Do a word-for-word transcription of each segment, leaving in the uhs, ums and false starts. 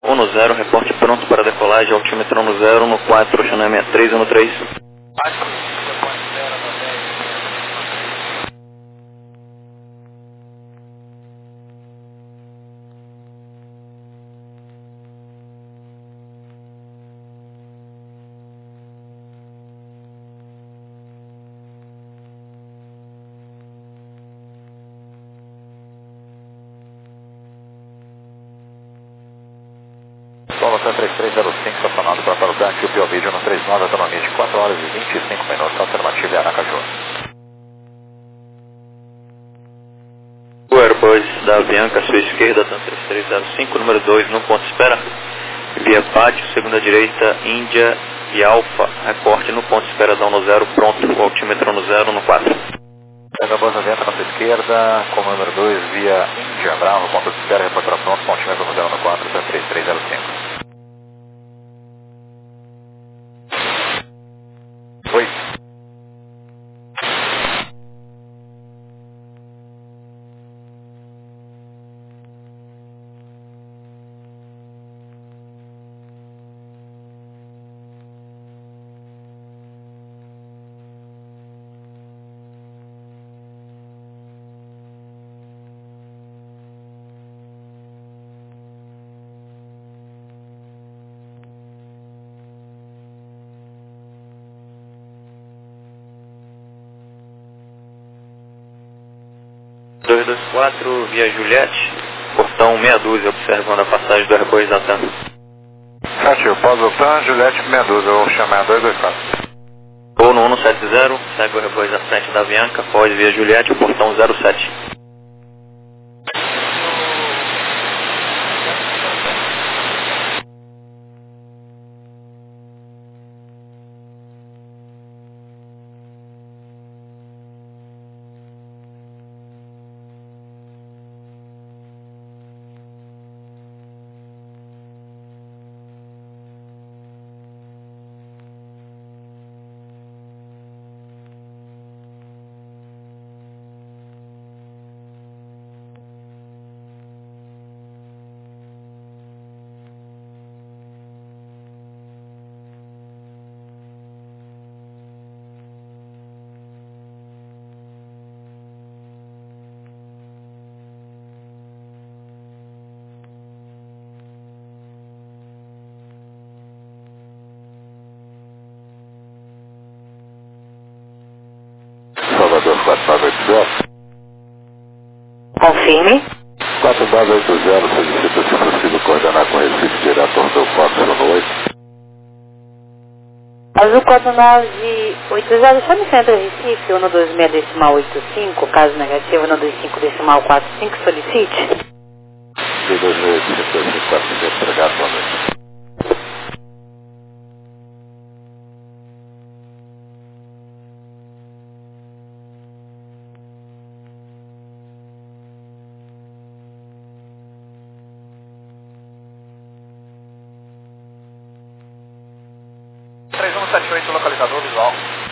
um no zero, reporte pronto para decolagem, altímetro no zero, no quatro, China sessenta e três, um no três. Solo três três zero cinco, estacionado para para o tanque, o Piovídeo no trinta e nove, autonomia de quatro horas e vinte e cinco minutos, alternativa em Aracaju. O Airbus da Avianca, sua esquerda, TAM três três zero cinco, número dois, no ponto de espera. Via pátio, segunda direita, Índia e Alfa, reporte no ponto de espera, dão no zero, pronto, o altímetro no zero, no quatro. Airbus Avianca na sua esquerda, como número dois, via Índia, Bravo, ponto de espera, reporte para pronto, altímetro no zero, no quatro, TAM três três zero cinco. Oi. dois dois quatro, via Juliette, portão meia dúzia, observando a passagem do Airbus da TAM. Certo, pós o TAM, Juliette meia dúzia, eu vou chamar dois dois quatro. Ou no um sete zero, segue o Airbus à frente da Avianca, pós via Juliette, portão zero sete. Salvador quatro nove oito zero. Confirme. quatro nove oito zero, solicita se possível coordenar com Recife direto ao seu Fox no oito. Azul quatro nove oito zero, chame o centro Recife, um dois seis decimal oito cinco, caso negativo, um dois cinco decimal quatro cinco, solicite. dois dois oito cinco dois cinco quatro cinco, obrigado, boa noite. três um sete oito, localizador visual.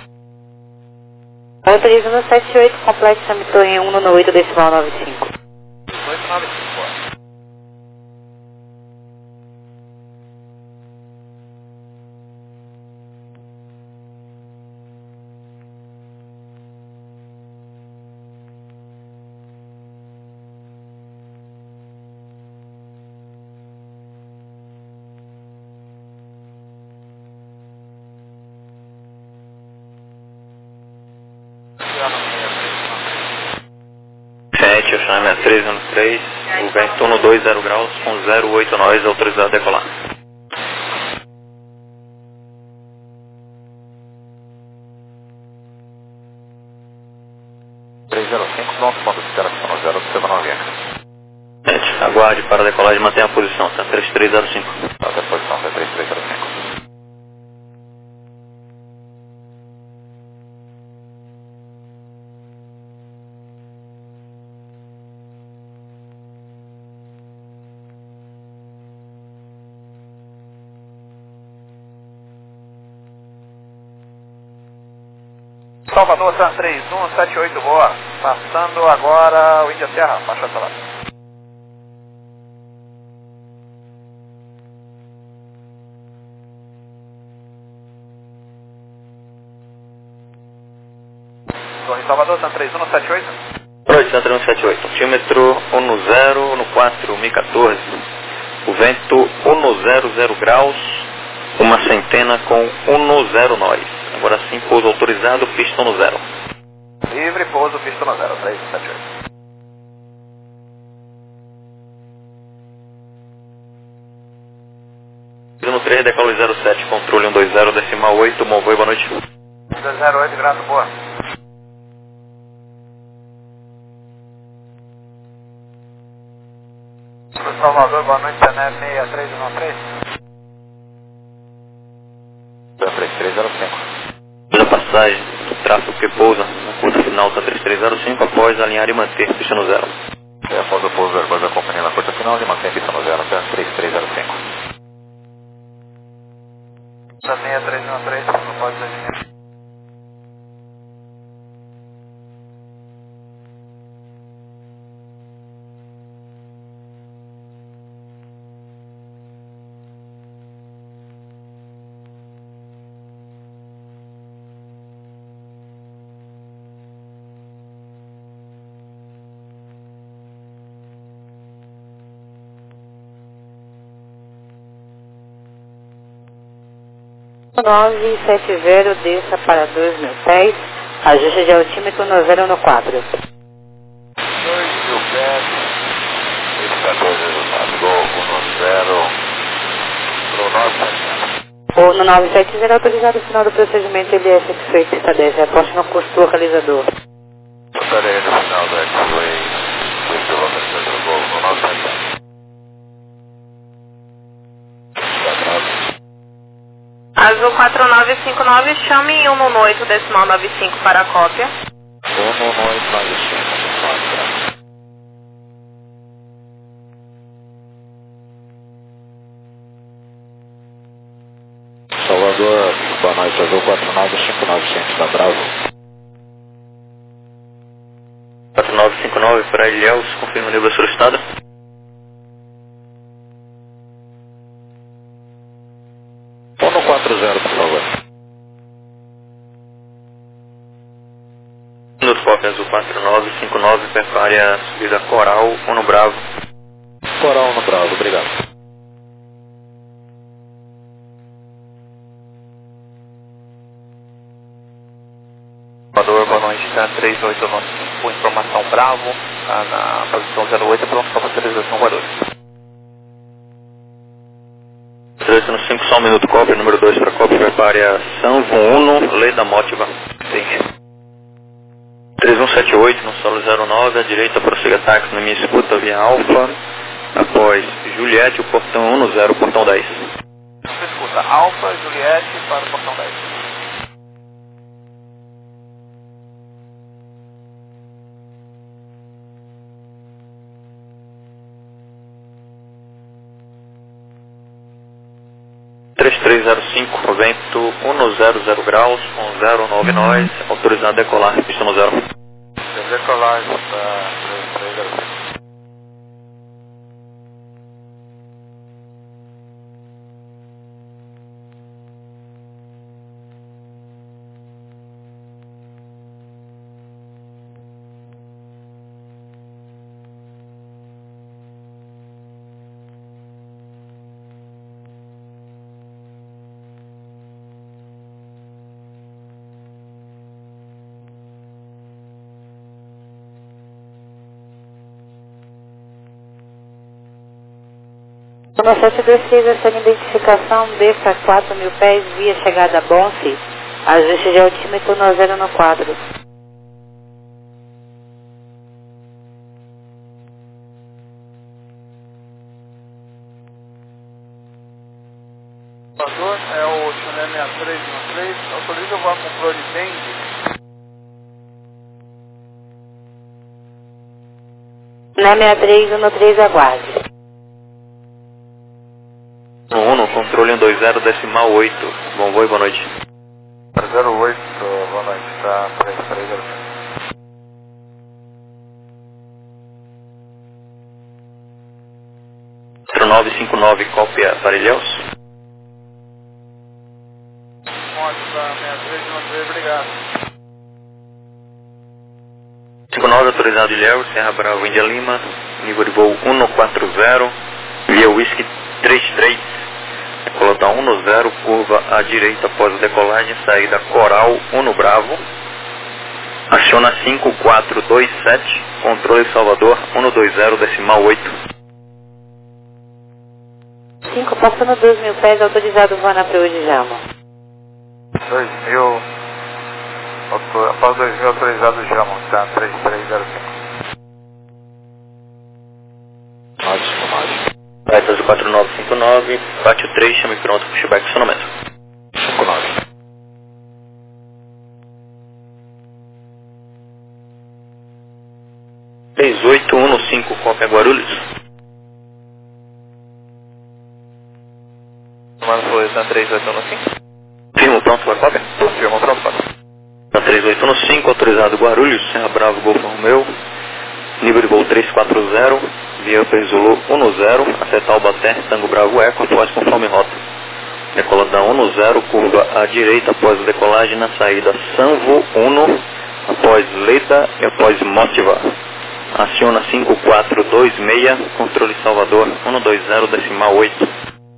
três um sete oito, complete chame torre um no oito decimal nove cinco. oito nove cinco. sete, China sessenta e três, um três, o vento no dois zero graus, com zero oito nós, autorizado a decolar. três zero cinco, pronto, ponto de espera, no zero, observa na Avianca. sete, aguarde para decolagem, mantenha a posição, TAM três três zero cinco. Até a posição, três três zero cinco. Salvador, TAM três um sete oito, boa. Passando agora o Índia Serra, baixa a Torre Salvador, Santa três um sete oito. Oi, Santa três um sete oito. Altímetro um zero no quatro, Mi quatorze. O vento um zero zero graus, uma centena com um zero nós. Agora sim, pouso autorizado, pista um zero. Livre, pouso, pista um zero, três um sete oito. No três, decolo zero sete, controle um dois zero, decimal oito, bom voo, boa noite. um dois zero oito, grato, boa. Salvador, boa noite, T N E seis três um três. três três zero cinco. Pela passagem do tráfego que pousa na curta final da três três zero cinco, após alinhar e manter pista no zero. É, após o pouso Airbus da companhia na curta final e mantém pista no zero até três três zero cinco. seis três um três, não pode ser. nove sete zero, desça para dois mil pés, ajuste de altímetro no zero no quatro. dois mil pés, esse dois resultado, gol um zero, pro nove sete zero. O no nove sete zero, autorizado o final do procedimento, ele é satisfeito, está dez, aposte no custo localizador. Estarei no final do X-Way, dois quilômetros do gol no nove sete zero. Azul quatro nove cinco nove, chame um no oito, decimal nove cinco para a cópia. um no oito nove cinco. Salvador, boa noite, Azul quatro nove cinco nove, centro da Bravo. quatro nove cinco nove para Ilhéus, confirma o nível solicitado. um no quatro zero, por favor. Minuto Foca Azul quatro nove cinco nove, prepare a subida Coral, um no Bravo. Coral no Bravo, obrigado. Salvador, boa noite, tá três oito nove cinco, informação Bravo, tá na posição zero oito, pronto para autorização voadora. três cinco, só um minuto, cópia, número dois para cópia, prepare a Sanvo Uno, lei da Mótiva. Sim. três um sete oito, no solo zero nove, à direita, prossiga táxi na minha escuta via Alfa, após Juliette, o portão um zero, portão dez. Você escuta Alfa, Juliette para o portão dez. três três zero cinco, vento um zero zero graus, um zero nove nós, autorizado a decolar, pista no zero. Decolagem para três três zero cinco. No sete dois seis, essa identificação, desça a quatro mil pés, via chegada a Bonfi, ajuste de altímetro no zero no quatro. Salvador, é o Chulé seis três um três, autoriza o voo com Floribende. Na seis três um três, aguarde. Uno, controle um dois zero, decimal oito, bom voo e boa noite. zero oito, boa noite, tá três três zero cinco. quatro nove cinco nove, cópia para Ilhéus. Monte da seis três um três, obrigado. autorizado Ilhéus, Serra Bravo, Índia Lima, nível de voo um quatro zero, via Whisky três três, decolada um zero, curva à direita após a decolagem, saída Coral um Bravo, aciona cinco quatro dois sete, controle Salvador um dois zero, decimal oito. cinco, passando dois mil pés, autorizado voar na Preu de Jama. dois mil, após dois mil autorizado Jama, tá, três três zero cinco. Retas quatro nove cinco nove, bate o três, chame pronto, pushback, acionamento. cinco nove. três oito um cinco, cópia Guarulhos. Comando foi Tan três oito um cinco. Firmo pronto para cópia? Firma pronto, cópia. Tan três oito um cinco, autorizado Guarulhos, Serra Bravo, Golfo Romeu, nível de voo três quatro zero, via Upper Zulu um zero, até Taubaté, Tango Bravo Eco, após conforme rota. Decolada um zero, curva à direita após a decolagem na saída Sanvo um, após Leda e após Motiva. Aciona cinco quatro dois seis, controle Salvador um dois zero, decimal oito.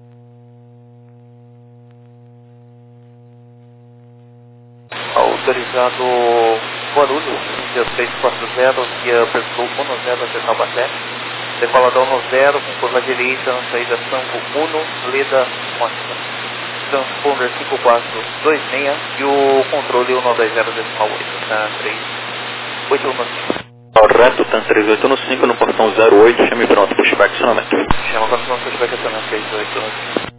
Autorizado Guarulhos, Índia três quatro zero, via Upper Zulu um zero até Taubaté. Decolada um zero, com curva à direita, na saída Sanvo um, Leda, Motiva. Transponder cinco quatro dois seis e o controle um dois zero, decimal oito, tá? três oito um cinco. Correto, Tan três oito um cinco no portão zero oito, chame pronto, pushback, acionamento. Chama quando não pushback, acionamento três oito um cinco.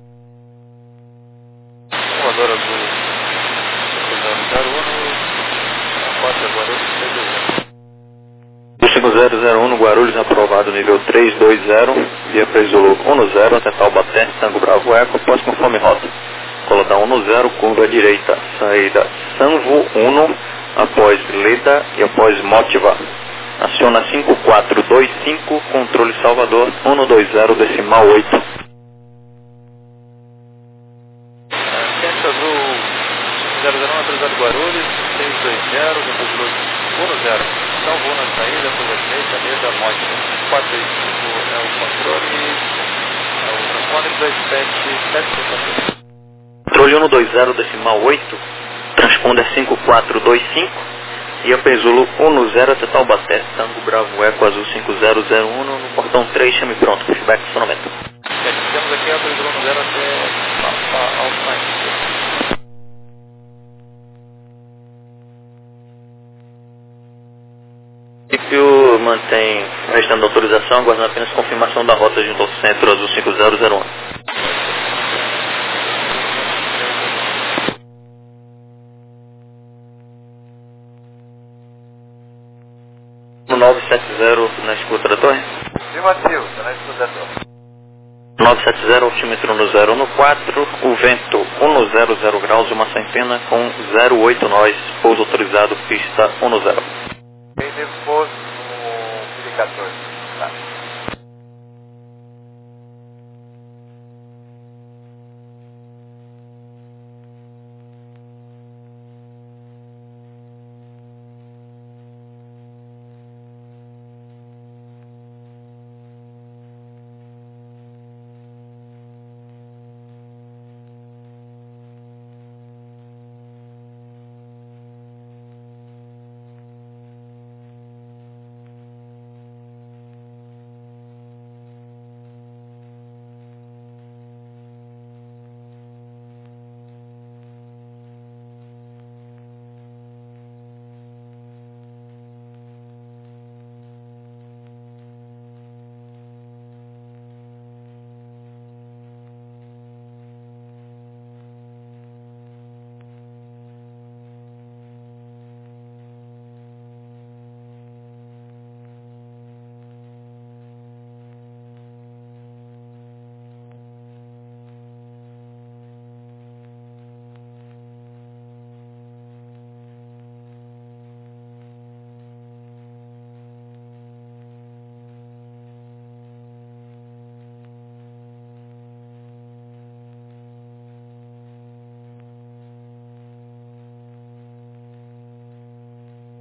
Voador azul, zero um, quatro Guarulhos, três dois zero. cinco zero zero um no Guarulhos, aprovado nível três dois zero, via Zulu um zero, até Taubaté, Tango Bravo Eco, após conforme rota. Colada um zero, curva à direita, saída Sanvo um, após Leda e após Motiva. Aciona cinco quatro dois cinco, controle Salvador um dois zero, decimal oito. Centro Azul zero zero um, autorizado Guarulhos, três dois zero, depois Luz um zero. Salvo na saída, curva direita, Leda, Motiva. quatro dois cinco é o controle, é o transponder dois sete sete quatro. Controle um dois zero, decimal oito, transponder cinco quatro dois cinco, e Upper Zulu um zero até Taubaté, Tango Bravo Eco Azul cinco zero zero um, no portão três, chame pronto, pushback, acionamento. Temos aqui a Zulu um zero até Alpine. O município mantém restando autorização, aguardando apenas confirmação da rota junto ao Centro Azul cinco zero zero um. No nove sete zero na escuta da torre. Afirmativo, tá na escuta da torre. nove sete zero, altímetro no zero um quatro, o vento um zero zero graus, uma centena com zero oito nós, pouso autorizado, pista um zero. Quem depois no mil e quatorze, tá?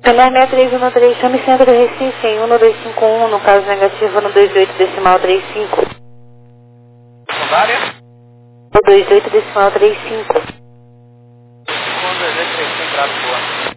Canal seis três um três, chame centro do Recife em um dois cinco um, no caso negativo no dois oito decimal trinta e cinco. Secundária? No dois oito decimal trinta e cinco. Segundo, dois oito três cinco, grave boa.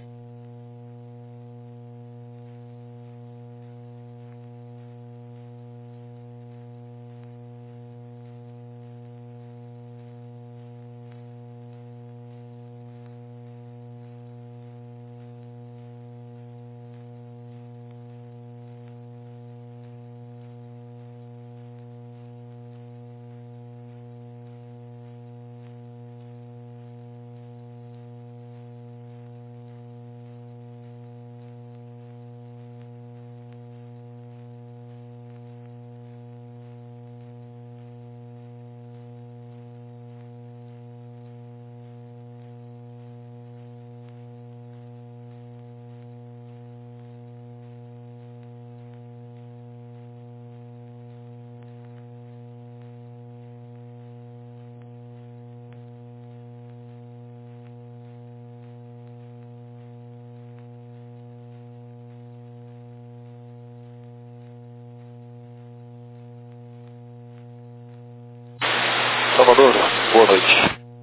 Salvador, boa noite.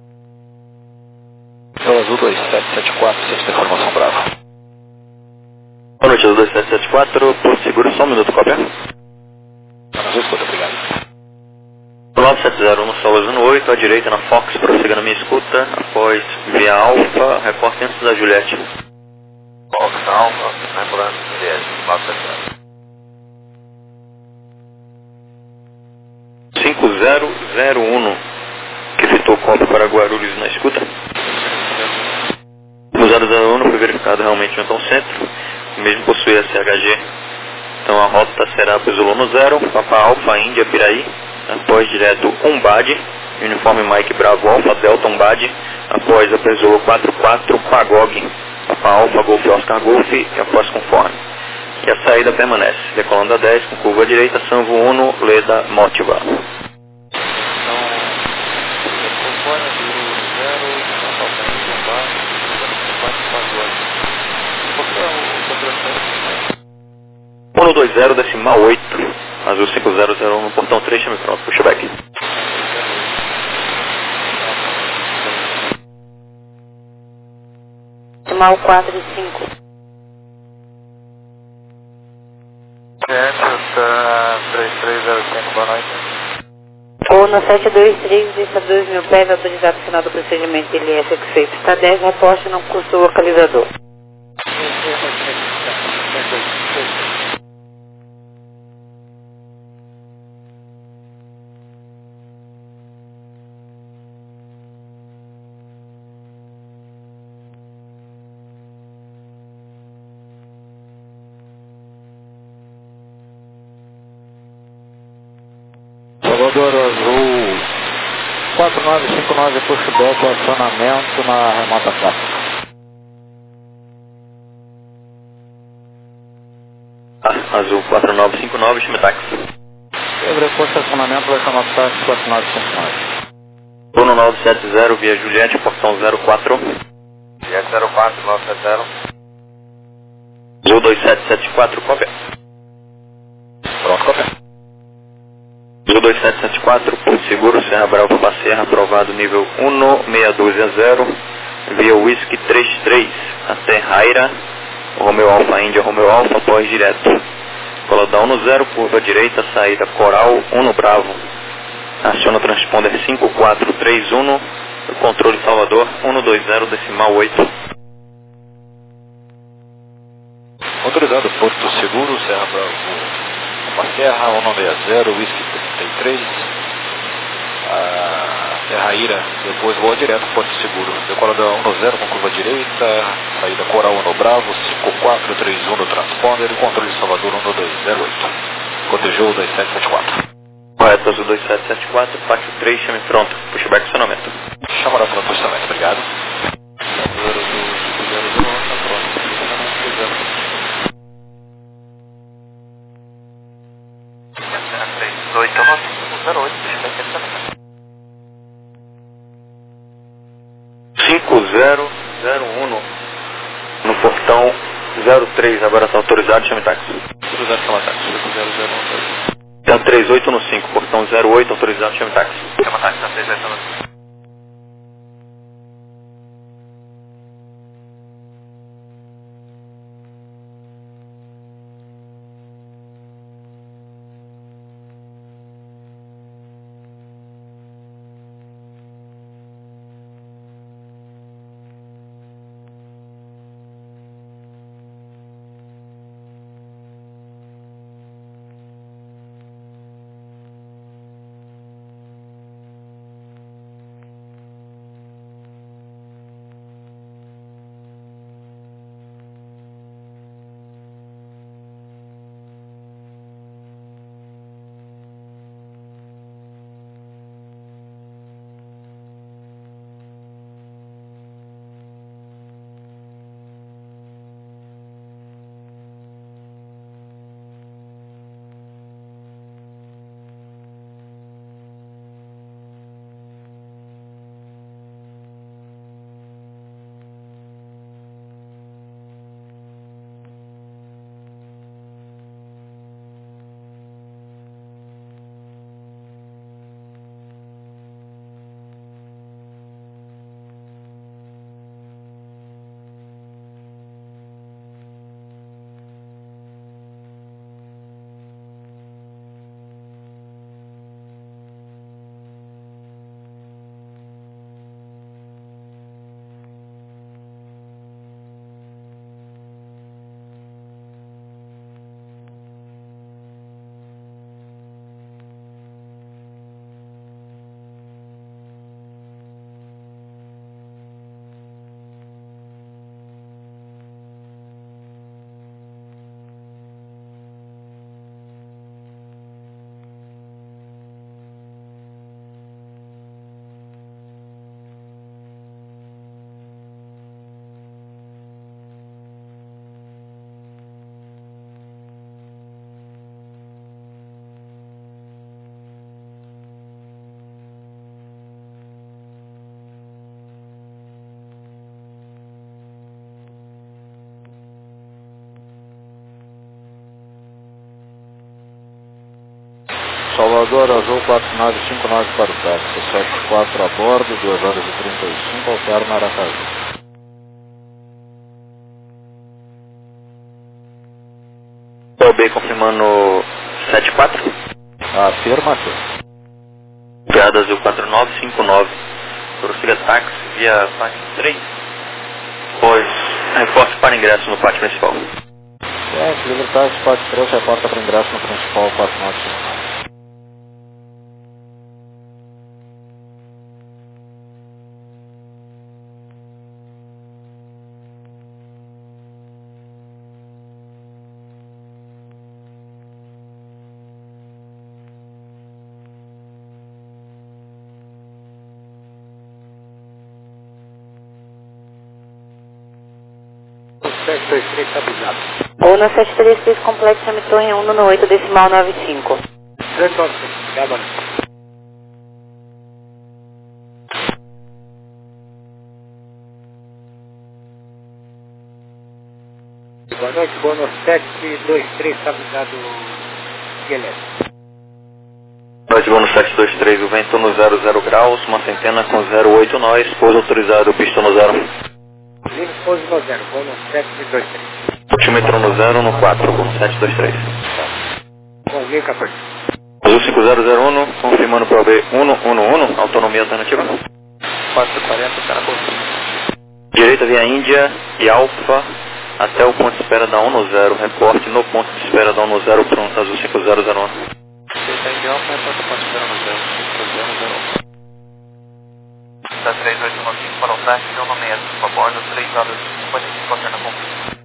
É o Azul dois sete sete quatro, centro de informação Bravo. Boa noite, Azul dois sete sete quatro, Porto Seguro, só um minuto, cópia. Azul, escuta, obrigado. nove sete zero um, Sol Azul oito, à direita na Fox, prossiga na minha escuta, após via Alfa, recorte antes da Juliette. Fox Alfa, lembrando, Juliette, nove sete zero. cinco zero zero um, que fitou cópia para Guarulhos na escuta. O zero zero um foi verificado realmente no então centro, mesmo possui a C H G. Então a rota será para o Zulu zero, Papa Alfa Índia Piraí, após direto Umbade, uniforme Mike Bravo Alfa Delta Umbade, após a Zulu quatro quatro Pagog, Papa Alfa Golf Oscar Golf e após conforme. E a saída permanece, decolando a dez com curva à direita, Sanvo um, Leda Motiva. um dois zero decimal oito, Azul cinco zero zero um no portão três, chame pronto, puxa back. Decimal quatro e cinco. três três zero cinco, boa noite. Ou no sete dois três, deixa dois mil pés, autorizado final do procedimento L S feito. Está dez, reporte não custa o localizador. Salvador Azul quatro nove cinco nove, pushback, acionamento na remota clássica. Ah, Azul quatro nove cinco nove, chame táxi. Sobre posto acionamento, vai chamar táxi quatro nove cinco nove. Bruno nove sete zero, via Juliette, portão zero quatro. Juliette zero quatro, nove sete zero. Azul dois sete sete quatro, cópia. Pronto, cópia. Azul dois sete sete quatro, Porto Seguro, Serra Brava para Serra, aprovado nível um seis dois zero, via Whisky trinta e três, até Raira, Romeo Alfa Índia, Romeo Alfa, após direto. Colodão no zero, curva direita, saída Coral um no Bravo. Aciona o transponder cinco quatro três um, o controle Salvador um dois zero decimal oito. Autorizado Porto Seguro, Serra Bravo, uma Serra, um seis zero, Whisky trinta e três, a Serra Ira, depois voa direto Porto Seguro, decolada um zero com curva direita, saída Coral um no Bravo, cinco quatro três um no transponder, controle Salvador um dois zero oito, cotejou dois sete sete quatro. Correto, Azul dois sete sete quatro, pátio três, chame pronto, pushback acionamento. Chamará para o posicionamento, obrigado. cinco zero zero um no portão zero três, agora está autorizado, chame táxi. Autorizado, chama táxi. cinco zero zero um dois. zero três oito no cinco, portão zero oito, autorizado, chame táxi. Chama táxi, tá três oito no cinco. Salvador Azul quatro nove cinco nove para o táxi, sete quatro a bordo, duas horas e trinta e cinco, alterna Aracaju. O B confirmando sete quatro. Afirmativo. Piada Azul quatro nove cinco nove. Prossiga táxi via pátio três. Pois, reporte para ingresso no pátio principal. É, livre táxi, pátio três, reporta para ingresso no principal quatro nove cinco nove. sete dois três estabilizado. Ou no sete três três complexo chame torre um no oito decimal nove cinco. três nove cinco, obrigado. Boa noite, boa noite, sete dois três estabilizado, Guilherme. Noite, voo no sete dois três, o vento no zero zero graus, uma centena com zero oito nós, pouso autorizado, pista no zero. Livre pouso no zero, voo no sete dois três. Altímetro no zero no quatro, voo no sete dois três. Com mil e quatorze. Azul cinco zero zero um, confirmando para o B um um um, autonomia alternativa. quatro quarenta, Caracol. Direita via Índia e Alfa até o ponto de espera da um no zero, reporte no ponto de espera da um no zero, pronto, Azul cinco zero zero um. Direita Índia Alfa, reporta o ponto de espera no zero, cinco zero zero um. Da três oito nove cinco para o táxi, meu nome é Azul, a bordo, três horas e cinquenta e cinco, alterna com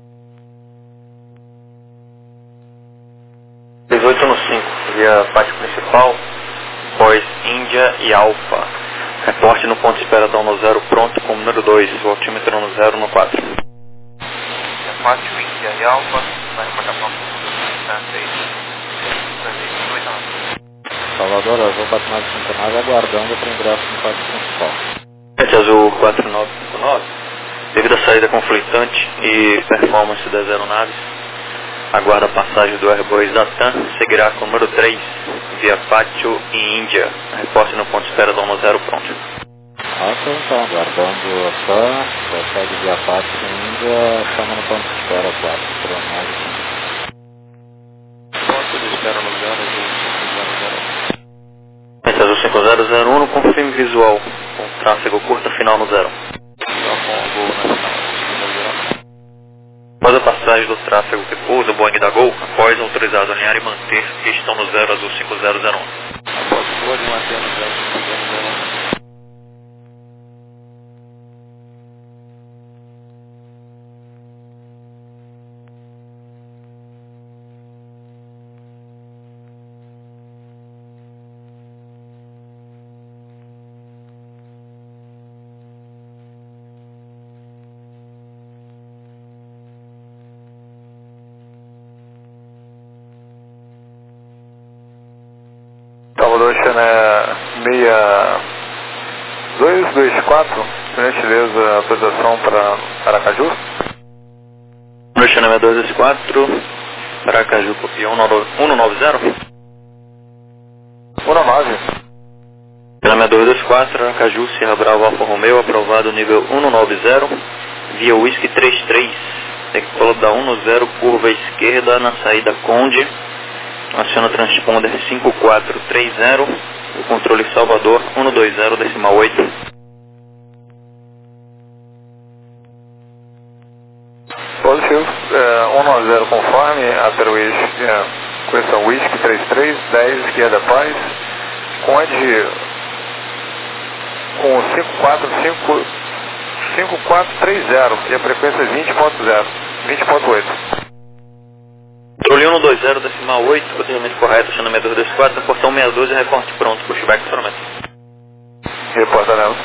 dezoito no cinco, via pátio principal, pós Índia e Alfa. Reporte no ponto de espera da um no zero, pronto com o número dois, o altímetro no zero no quatro. quatro, Índia e Alfa, vai reportar pronto. três, dezoito anos. Salvador Azul quatro nove cinco nove, aguardando para ingresso no pátio principal. Azul quatro nove cinco nove, devido à saída saída conflitante e performance das aeronaves. Aguarda a passagem do Airbus da TAM, seguirá com o número três, via Pátio e Índia. Reporte no ponto de espera do um zero pronto. Alto, está aguardando a TAM, procede via Pátio e Índia, chama no ponto de espera quatro, nove cinco. Ponto de espera no zero, cinco zero zero. Azul cinco zero zero um, confirme visual, com tráfego curta final no zero. Após a passagem do tráfego que pousa o Boeing da Gol, após autorizado alinhar e manter pistão no zero, Azul cinco zero zero um. Após pode manter no zero, cinco zero zero um. Salvador China seis dois dois quatro, por gentileza, autorização para Aracaju. No China seis dois dois quatro, Aracaju, copia um nove zero. um nove. China seis dois dois quatro, Aracaju, Sierra Bravo, Alfa Romeo, aprovado nível um nove zero, via Whisky três três, decola da um zero, curva esquerda na saída Conde. Aciona transponder cinco quatro três zero, o controle Salvador um dois zero, decimal oito. Positivo, é, um nove zero conforme, Aterways, é, correção Whisky três três, dez, esquerda Paz, Conde com cinco quatro cinco, cinco quatro três zero e a frequência vinte ponto zero, vinte ponto oito. Controle um dois zero, decimal oito, coordenamento correto, China seis dois dois quatro, portão seis doze, recorte pronto, pushback instrumento. Reporta nela.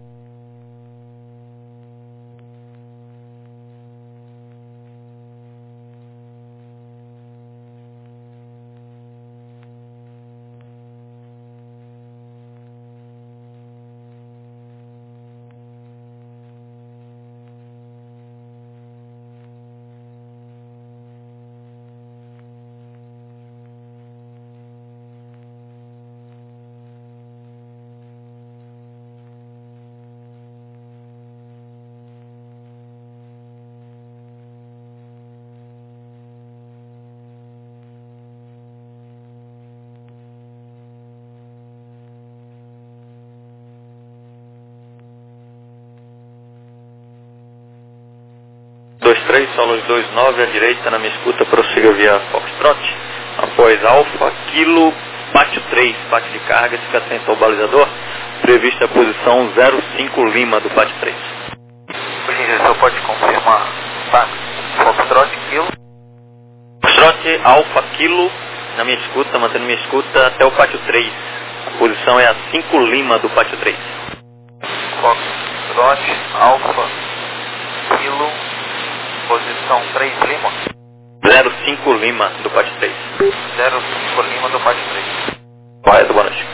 dois três, solos dois nove, à direita, na minha escuta, prossiga via Foxtrot. Após Alfa, Kilo, Pátio três, pátio de carga, fica atento ao balizador. Prevista a posição zero cinco Lima do Pátio três. Por gentileza, só pode confirmar, tá? Foxtrot, Kilo. Foxtrot, Alfa, Kilo, na minha escuta, mantendo minha escuta até o Pátio três. A posição é a cinco Lima do Pátio três. Foxtrot, Alfa, Kilo, posição três Lima. zero cinco Lima do Pátio três. zero cinco Lima do Pátio três. Correto, boa noite.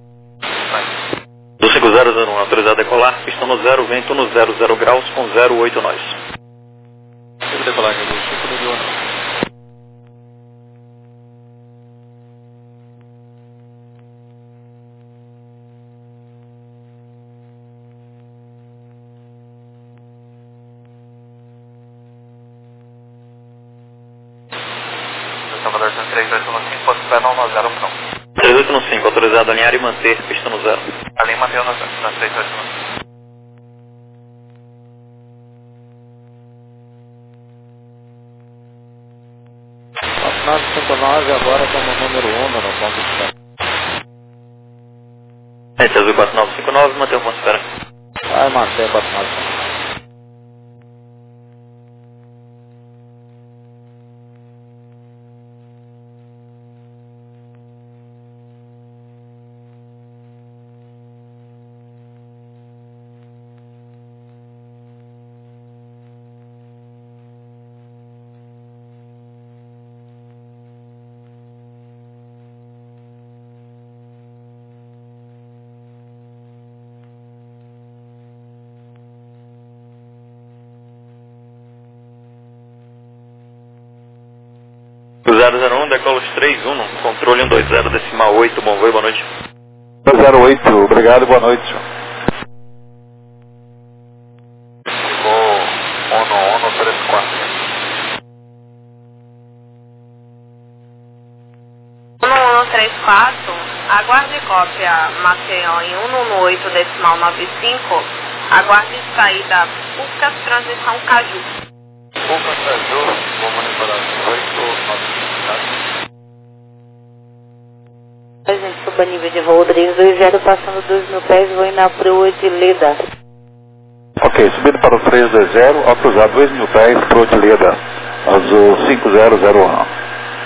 Do cinco zero zero um, autorizado a decolar, pistão no zero, vento no zero zero graus com zero oito nós. Decolagem do cinco do ano. Salvador três dois um cinco, pode esperar no zero pronto. três oito um cinco, autorizado a alinhar e manter, pista no zero. Alinha e manter no três dois um cinco. nove cinco nove, agora como número um no ponto de espera. Esse azul quatro nove cinco nove, manter o ponto de espera. Vai manter quatro nove cinco nove. zero zero um, decola os três um, controle um dois zero, decimal oito, bom voo, boa noite. zero oito, obrigado, boa noite, senhor. Voo um um três quatro. um um três quatro, aguarde cópia Maceió em um um oito, decimal nove cinco, aguarde saída Pucas, transição Caju. Pucas, Caju, vou monitorar oito nove cinco. A gente suba nível de voo três dois zero, passando dois mil pés, vou ir na proa de Leda. Ok, subindo para o três dois zero, ao cruzar dois mil pés, proa de Leda, azul cinco zero zero um.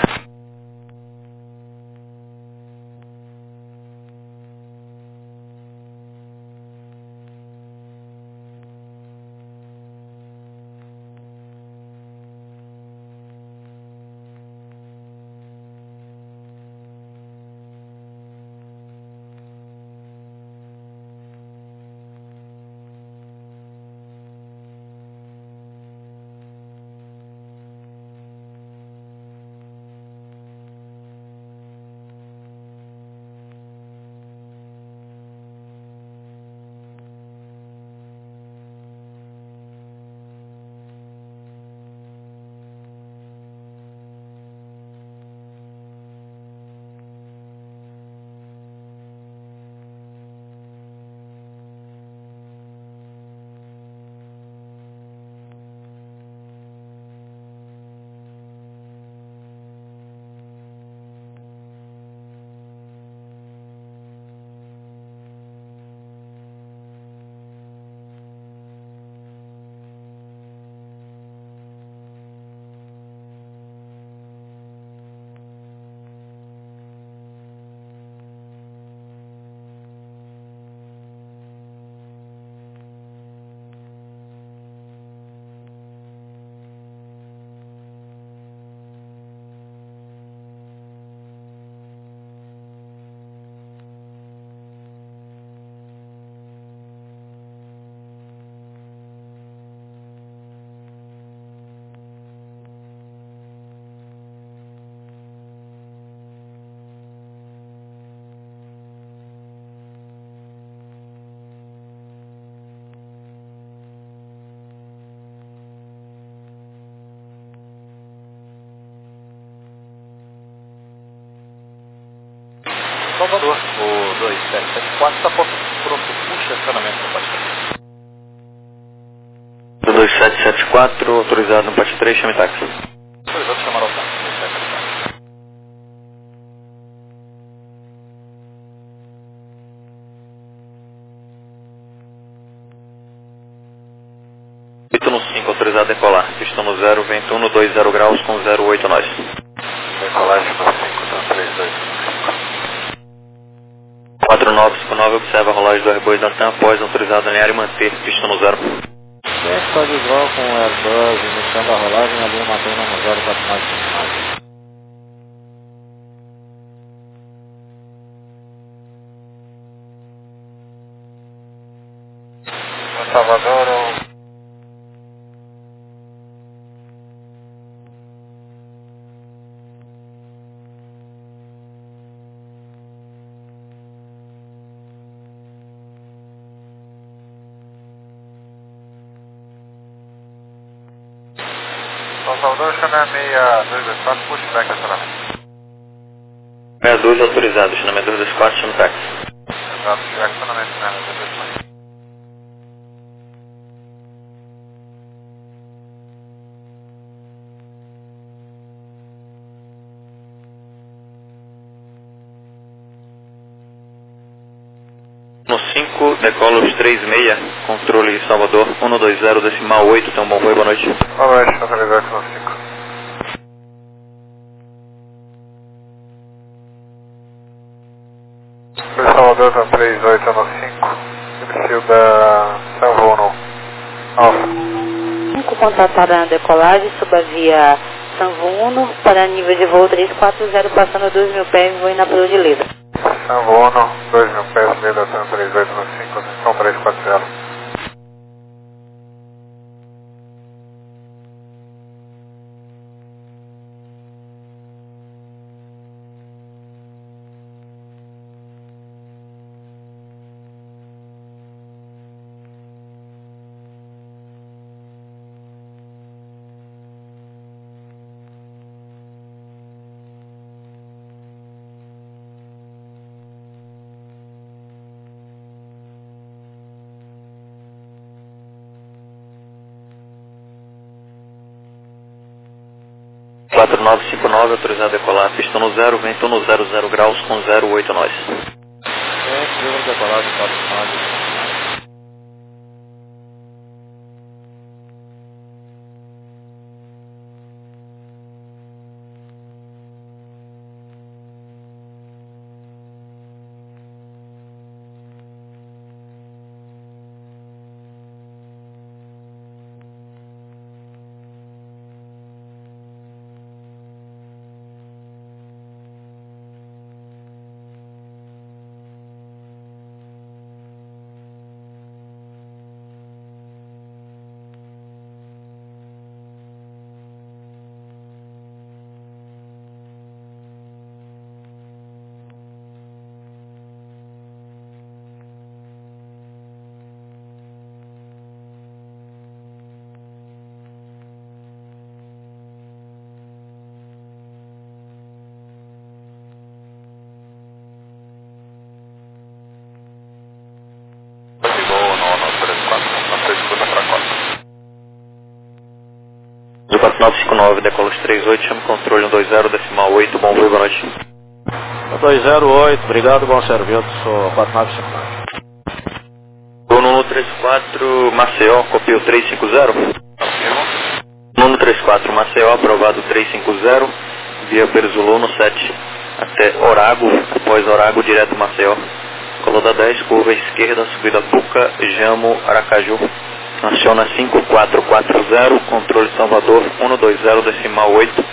Salvador, o dois sete sete quatro está pronto, puxa acionamento no Pati três. dois sete sete quatro, autorizado no Pati três, chame táxi. Autorizado chamar ao táxi, dois sete sete quatro. oito no cinco, autorizado a decolar, pistão no zero, vento um no dois zero graus com zero oito nós. Decolagem no cinco, então três dois cinco. quatro nove cinco nove, observa a rolagem do Airbus da TAM após autorizado alinhar e manter pista no zero. Está de igual com o Airbus, iniciando a rolagem, ali mantendo no zero quatro nove cinco nove. Salvador, o... São Salvador, chame a seis dois dois quatro, puxa o back acionamento. seis dois autorizado, chamamento dois dois quatro, chame táxi. Exato, tiver acionamento, né, dois dois quatro. No cinco, decola os três seis, controle Salvador, um dois zero, decimal oito, então bom voo, boa noite. Boa noite, localizado no cinco. Salvador, tá três oito no cinco, início da Sanvono, Alfa. cinco contatado na decolagem, suba via Sanvono, para nível de voo três quatro zero, passando dois mil pés, vou ir na proa de Leda. Sanvono, dois mil pés, Leda, três oito no cinco, atenção três quatro zero. quatro nove cinco nove, autorizado a decolar, pista no zero, vento no zero zero graus com zero oito nós. É, livre decolagem quatro nove. quatro nove cinco nove, decola três oito, chama controle um dois zero, decimal oito, bom voo, boa noite. dois zero oito, obrigado, bom serviço, sou quatro nove cinco nove. Bruno um três quatro, Maceió, copio três cinco zero. um três quatro, Maceió, aprovado três cinco zero, via Perzulu no sete, até Orago, após Orago, direto Maceió. Coloda dez, curva esquerda, subida Puca, Jamo, Aracaju. Aciona cinco quatro quatro zero, controle Salvador um dois zero, decimal oito.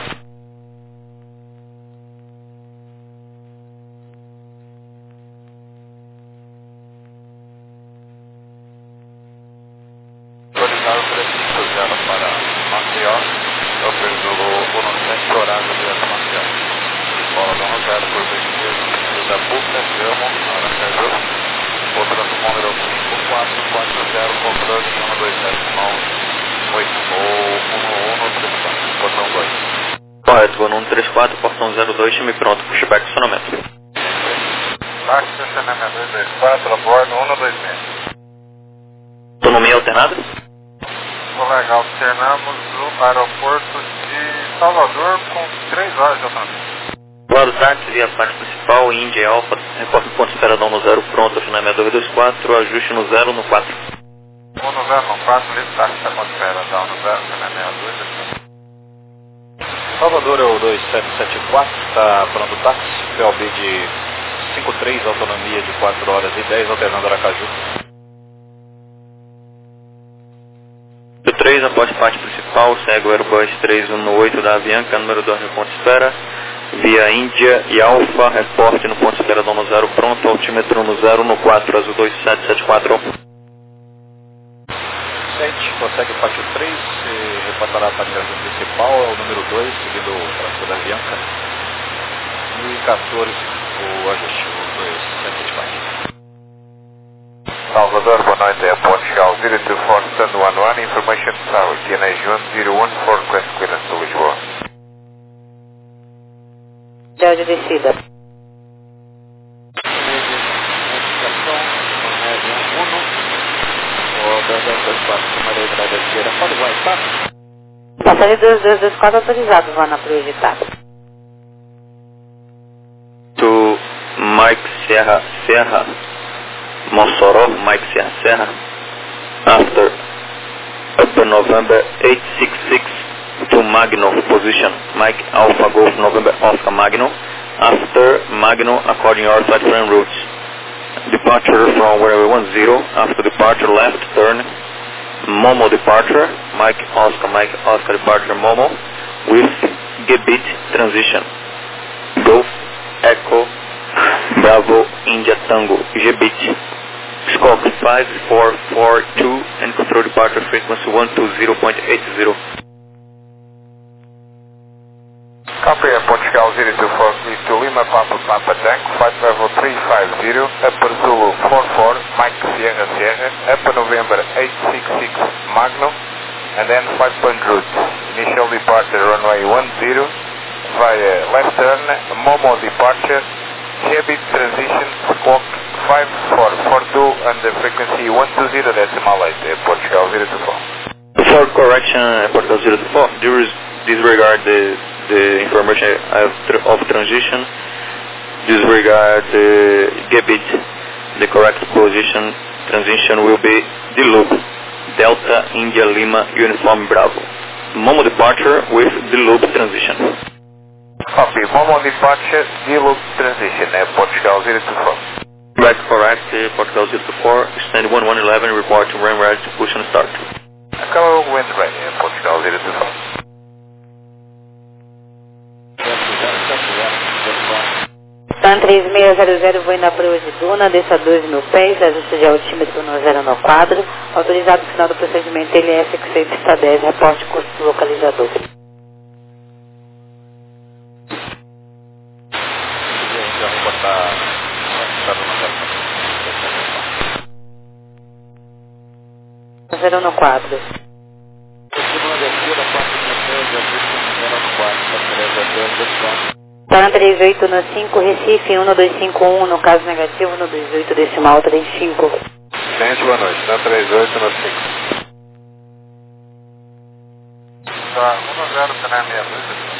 Autorizado três cinco zero para Maceió, eu Perzulu um sete, Orago, direto Maceió. Coloda um zero, curva esquerda, subida Puca, Jamo, Aracaju. Outro número cinco quatro quatro zero, controle um dois zero, decimal oito, ou um um três quatro, portão dois. Correto, vou no um três quatro, portão zero dois, time pronto, pushback estacionamento. Táxi, estacionamento dois dois quatro, a bordo um dois seis. Autonomia alternada? Colega, alternamos o aeroporto de Salvador com três horas de autonomia. Claro, táxi, via parte principal, Índia Alfa, reporte ponto esperadão no zero, pronto, acionamento dois dois quatro, ajuste no zero no quatro. um no zero no quatro, livre táxi, ponto esperadão no zero, acionamento dois. Salvador é o dois sete sete quatro, está falando do táxi, P O B de cinco três, autonomia de quatro horas e dez, alternando Aracaju. três, após parte principal, segue o Airbus três um oito da Avianca, número dois no ponto espera. Via Índia e Alfa, reporte no ponto esperadão no zero, pronto, altímetro no zero, no quatro, azul dois sete sete quatro. sete, consegue pátio três, se reportará a parte principal, é o número dois, seguindo para cima da Avianca. E quatorze, o ajuste, o dois sete sete quatro. Salvador, boa noite, é Portugal zero dois quatro stand um um, information tower, T N A João zero um quatro, request clearance to Lisboa. Gel de descida. Passageiro dois dois dois quatro autorizado, vá na projetada. To Mike Serra Serra, Mossoró, Mike Serra Serra, after Upper November eight six six to Magno position, Mike Alpha Golf November Oscar Magno, after Magno according your flight frame routes. Departure from runway one zero, after departure left turn, Momo departure, Mike Oscar Mike Oscar departure Momo, with Gebit transition, Golf Echo Bravo India Tango, Gebit, squawk five four four two and control departure frequency one two zero point eight zero. Copy, Portugal zero two four three to Lima Papa Papa Tank, flight level three five zero, Upper Zulu four four, Mike Sierra Sierra, Upper November eight six six Magno, and then five point route. Initial departure runway one zero, via left turn, Momo departure, Gebit transition, squawk five four four two and the frequency one two zero decimal eight, Portugal zero two four. For correction, Portugal zero two four, disregard the the information of, tr of transition. Disregard the G bit. The correct position transition will be D loop, Delta India Lima Uniform Bravo. Momo departure with D loop transition. Copy, Momo departure, D loop transition, uh, Portugal zero two four. Back correct, uh, Portugal zero two four, stand one one eleven, report to ram ready to push and start. Hello, wind ready, uh, Portugal zero two four. Tan três seis zero zero, vou na proa de Duna, desça dois mil pés, ajuste de altímetro no zero no quadro, autorizado no final do procedimento L S X seis dez, reporte curso do localizador. Zero no quadro. Tan três oito no cinco, Recife um dois cinco um, no caso negativo um dois oito decimal três cinco. Gente, boa noite, Tan três oito no cinco. Tá, um zero, canal meia luz.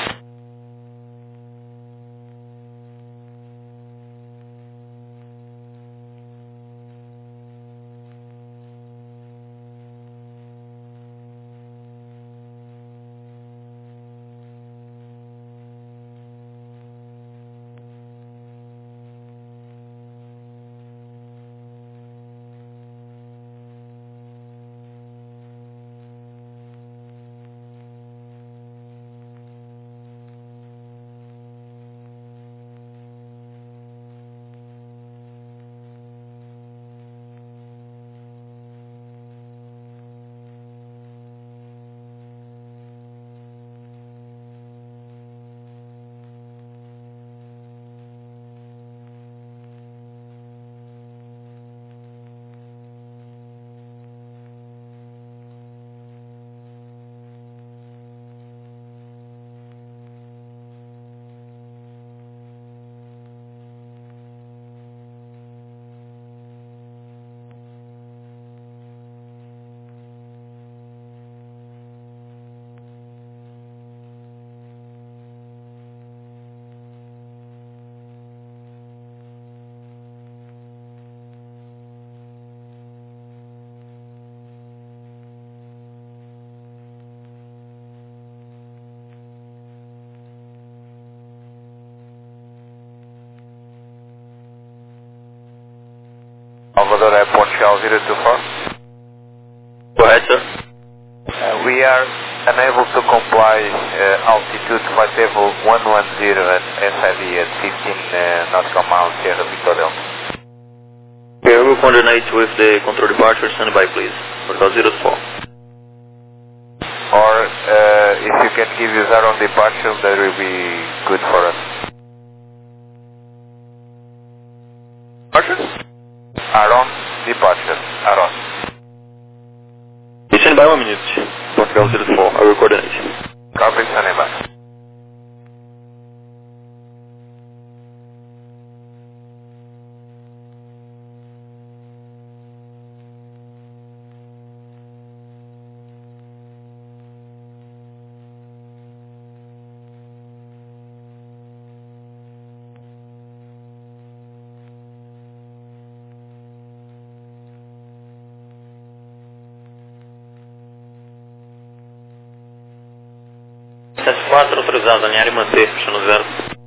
Salvador é Portugal zero two four. Correct, sir. Uh, we are unable to comply uh, altitude flight level one one zero at S I D at fifteen uh, nautical miles Sierra Victor Delta. Okay, we will coordinate with the control departure, stand by please. Portugal zero two four. Or uh, if you can give us our own departure, that will be good for us. Departure? Our own departure, our own. Stand by one minute. Portugal zero two four, I will coordinate. Copy, standing by. sete quatro, autorizado, alinhar e manter, puxando zero.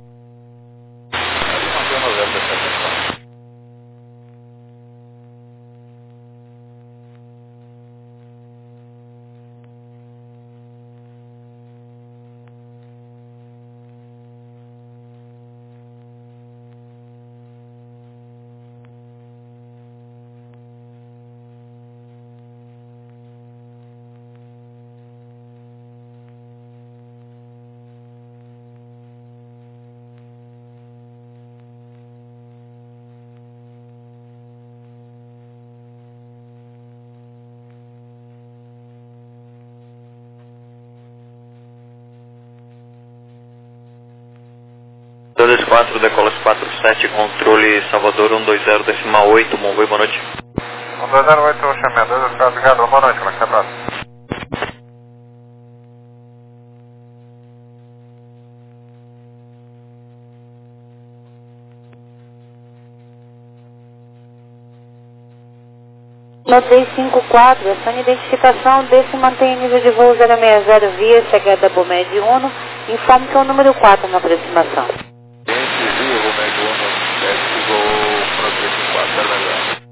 dois dois quatro, decola quatro sete, controle Salvador um dois zero decimal oito, bom voo, boa noite. um dois zero oito, chamado, dois dois quatro, obrigado, boa noite, como é que você tá? No três cinco quatro, acione identificação desse mantém nível de voo zero seis zero via chegada Bomed Uno, informe que é o número quatro na aproximação. Gente, via Bomed Uno, desce voo para três cinco quatro, zero seis zero.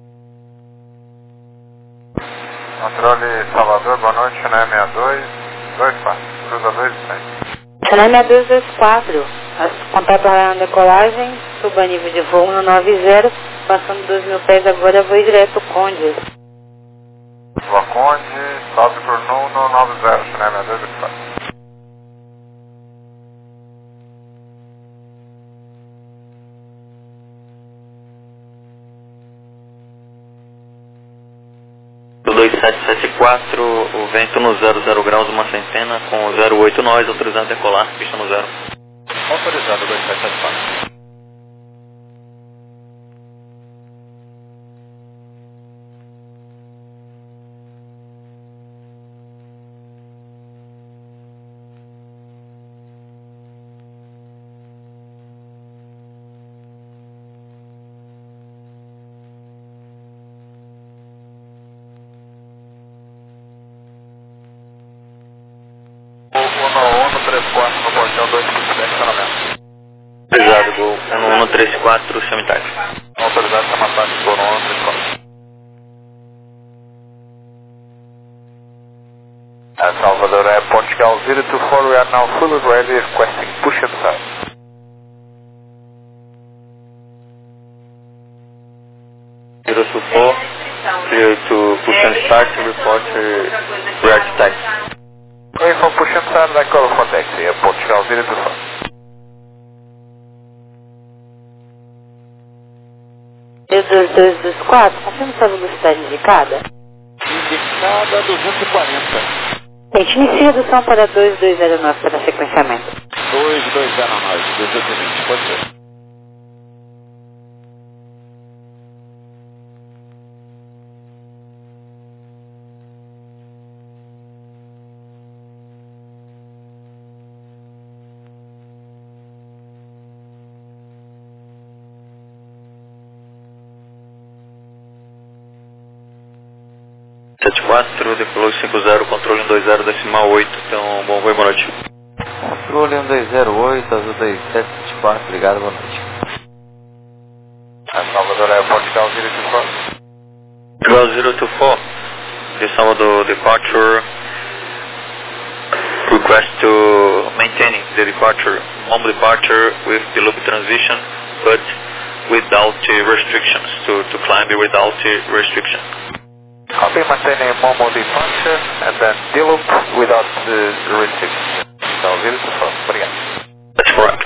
Controle Salvador, boa noite, Chennai sessenta e dois, dois quatro, cruza dois e seis. Chennai sessenta e dois dois quatro, contato na decolagem, suba nível de voo cento e noventa, passando dois mil pés agora, voo direto Conde. Boa Conde, sobe por Nuno noventa, Chennai sessenta e dois dois quatro. dois sete sete quatro, o vento no zero zero graus, uma centena, com zero oito nós, autorizado a decolar, pista no zero. Autorizado dois sete sete quatro. Autorizado, Gol um um três quatro, chame táxi. Autorizado, chama táxi, Gol um um três quatro. Uh, Salvador Air, Portugal zero two four, we are now fully ready, requesting push and start. zero two four, clear to push and start, report uh, react taxi. Going for push and start, I call for taxi, uh, Portugal zero two four. dois dois dois quatro, confirma sua velocidade indicada. Indicada duzentos e quarenta. Gente, inicia a redução para dois dois zero nove para sequenciamento. dois dois zero nove, duzentos e vinte, pode ser. sete quatro, decolou cinco zero, controle um dois zero, decimal oito, então bom voo e boa noite. Controle um dois zero oito, azul dois sete sete quatro, obrigado, boa noite. Salvador Air, Portugal zero two four. Portugal zero two four, the Salvador departure, request to maintaining the departure, home departure with the loop transition, but without uh, restrictions, to, to climb without uh, restriction. Copy, maintaining Momo departure and then D-loop without the restrictions. So zero two four, obrigado. That's correct.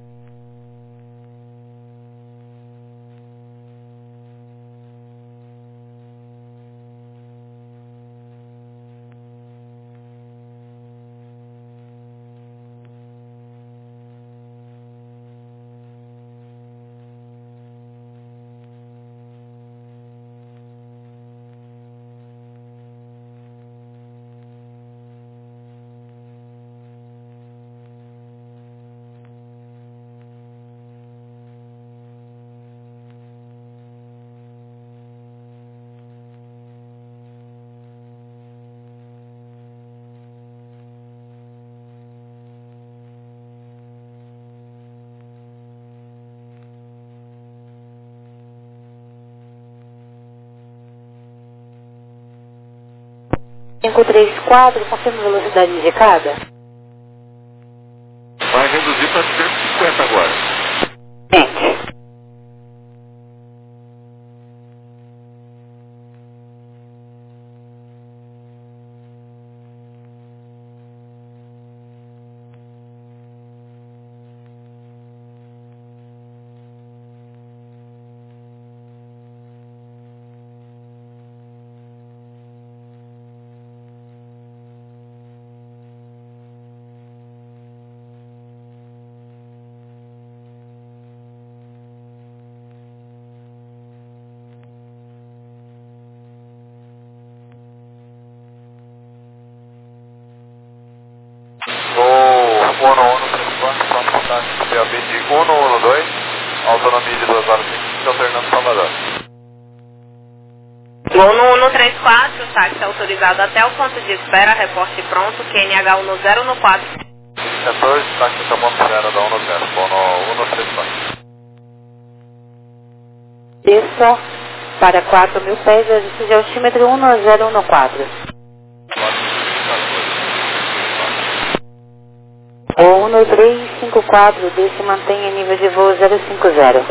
cinco três quatro, confirma a velocidade indicada. Vai reduzir para cento e cinquenta agora. Gente. um um dois, autonomia de duas horas e vinte, alternando Salvador. Vou no, no três quatro, táxi autorizado até o ponto de espera, reporte pronto, Q N H um no zero no quatro. quatorze, táxi até o ponto de espera da um no zero, vou no um no três quatro. Desça para quatro mil pés, ajuste de altímetro um no zero um no quatro. O um no três cinco quatro, desce e mantenha nível de voo zero cinco zero.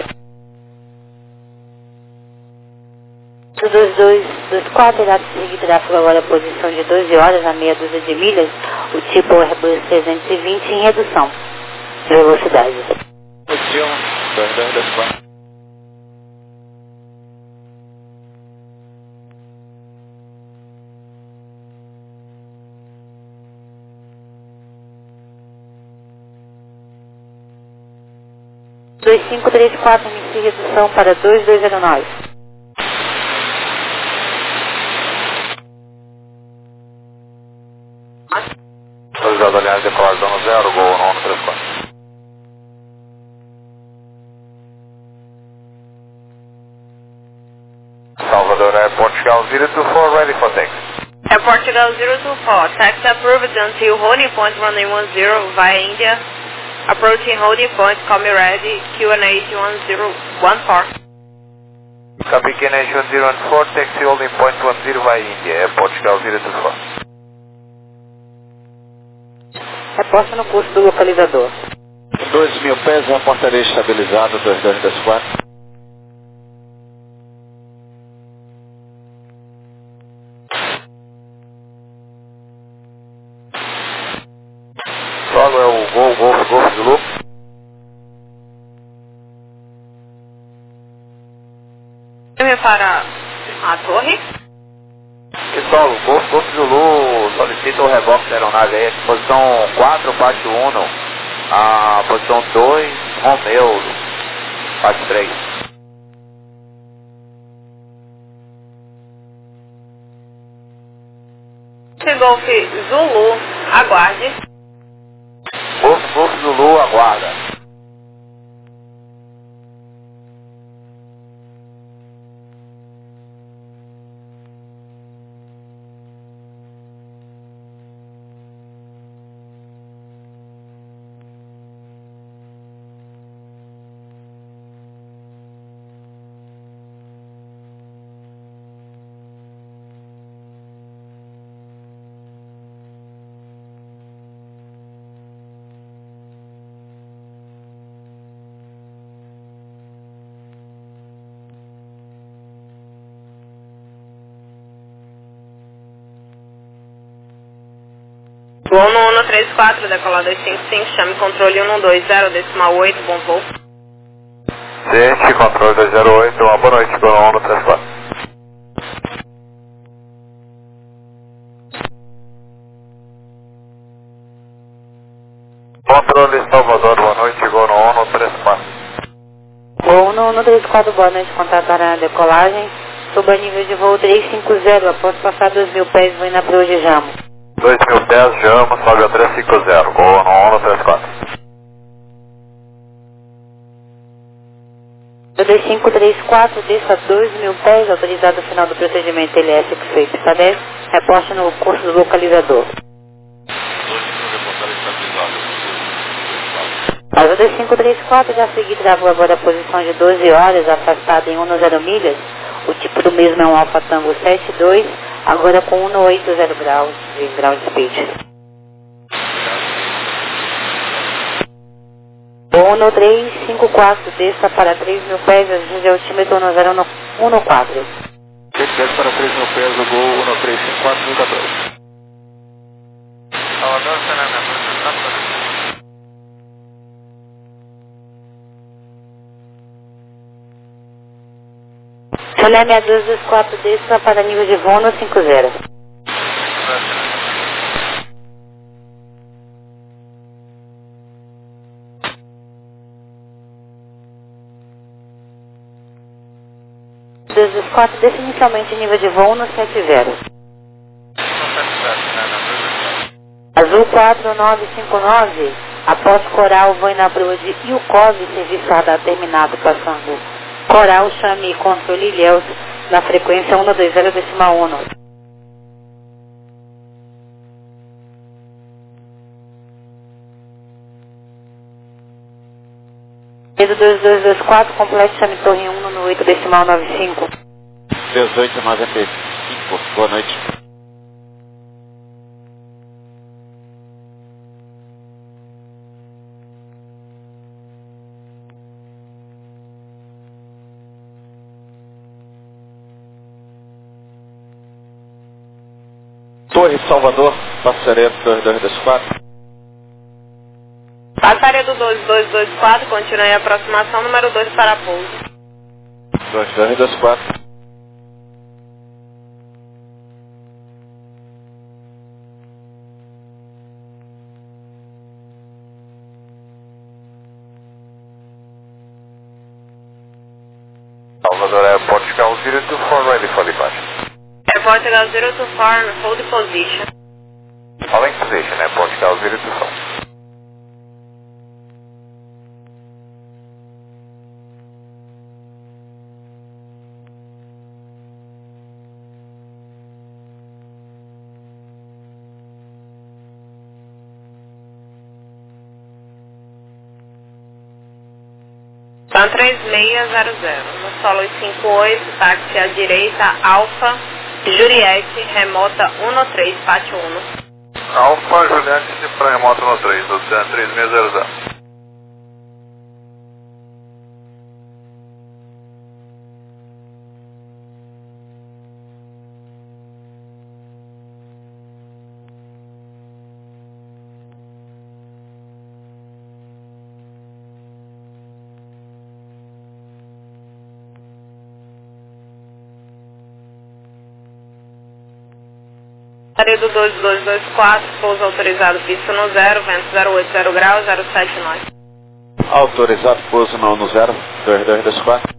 O dois dois dois quatro irá seguir tráfego agora a posição de doze horas a meia dúzia de milhas, o tipo Airbus trezentos e vinte em redução de velocidade. Positivo, dois dois dois quatro. dois cinco três quatro, inicie redução para dois dois zero nove. Autorizado aliás, decoração no zero, gol no um no três quatro. Salvador Airport Portugal zero two four, ready for taxi. Air Portugal zero two four, taxi approved until holding point runway one zero via India. Approaching holding point, call me ready, Q N H one zero one four. Copy Q N H one zero one four, taxi holding point one zero via India, Air Portugal zero two four. Reporte no curso do localizador. dois mil pés, reportaria estabilizado, dois dois dois quatro. Solo é o Gol, Golf, Golf do Lu. Para a torre. Pessoal, Golf, Golf Zulu solicita o reboque da aeronave aí, posição quatro, parte um, a posição dois, Romeu, parte três. Golf Zulu, aguarde. Golf, Golf Zulu, aguarda. Voo no um no três quatro, decolar dois cinco cinco, chame controle um um dois zero, decimal oito, bom voo. Ciente, controle dois zero oito, uma boa noite, gol no um no três quatro. Controle Salvador, boa noite, gol no um no três quatro. Voo no um no três quatro, boa noite, contatar a decolagem, suba nível de voo três cinco zero, após passar dois mil pés, vou indo para hoje Jamo. dois mil pés, Jamo, sobe a três cinco zero, gol no um no três quatro. dois cinco três quatro, desça dois mil pés, autorizado o final do procedimento L S que foi pista dez, reporte no curso do localizador. Mas o dois cinco três quatro já segui travou agora a posição de doze horas, afastado em um no zero milhas, o tipo do mesmo é um Alfa Tango sete dois, agora com um no oito zero graus de grau de speed. um no três cinco quatro, desça para três mil pés, ajude altímetro no zero um no quatro. Desce para três mil pés, o Gol um no três cinco quatro, mil quatorze. Salvador, Fernanda, posição Chalé seis dois dois quatro, desça para nível de voo no cinco zero. dois dois quatro, desça inicialmente nível de voo no sete zero. Azul quatro nove cinco nove, após Coral, voo na proa de Yukov, serviço radar terminado, passando Coral, chame controle Ilhéus, na frequência um dois zero decimal um. Pedro dois dois dois quatro, complete chame torre um no oito decimal nove cinco. dezoito noventa e cinco, boa noite. Torre Salvador, passaria do dois dois dois quatro. Passaria do dois dois dois quatro, continue a aproximação número dois para pouso. dois dois dois quatro. Salvador Airport, Gal zero two four, ready for departure. Airport Gal zero two four, hold position. Following position, Airport Gal zero two four. São três seis zero zero, no solo cinco oito, táxi à direita, Alfa, Juliette, remota um três, pátio um. Alfa, Juliette, para remota um três, Oceano três seis zero zero. Passaria do dois dois dois quatro, pouso autorizado, pista no zero, vento zero oito zero graus, zero sete nove. Autorizado, pouso não no zero, dois dois dois quatro.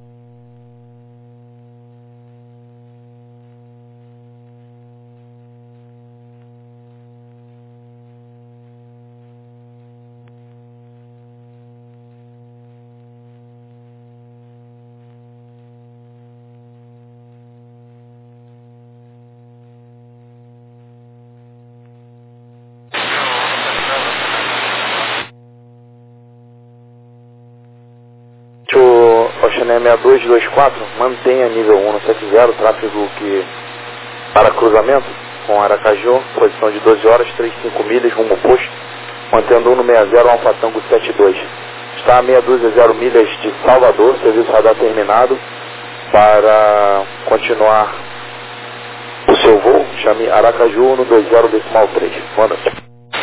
Oceané seis dois dois quatro, mantenha nível um sete zero, tráfego que para cruzamento com Aracaju, posição de doze horas, trinta e cinco milhas, rumo oposto, mantendo um no sessenta zero, Alfa Tango setenta e dois. Está a meia dúzia zero milhas de Salvador, serviço radar terminado, para continuar o seu voo, chame Aracaju um dois zero decimal três. Boa noite.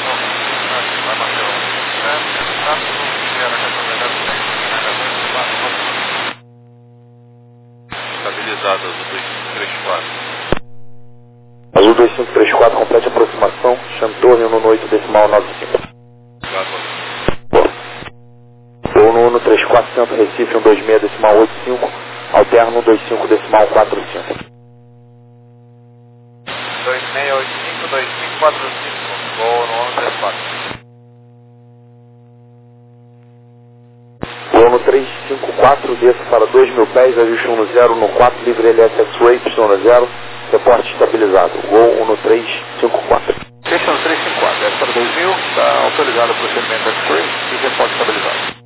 Estabilizado, azul dois cinco três quatro. Azul dois cinco três quatro, complete aproximação, chame torre um oito decimal nove cinco. Voo no um três quatro, Centro Recife um dois seis decimal oito cinco, alterno um dois cinco decimal quatro cinco. dois seis oito cinco, dois cinco quatro cinco, voo no um três quatro. Voo no três cinco quatro, desço para dois mil pés, ajuste um no zero no quatro, livre L S X-Way, Y no zero, reporte estabilizado. Voo no três cinco quatro. Fechando três cinco quatro, desce para dois mil, está autorizado o procedimento X-Ray e reporte estabilizado.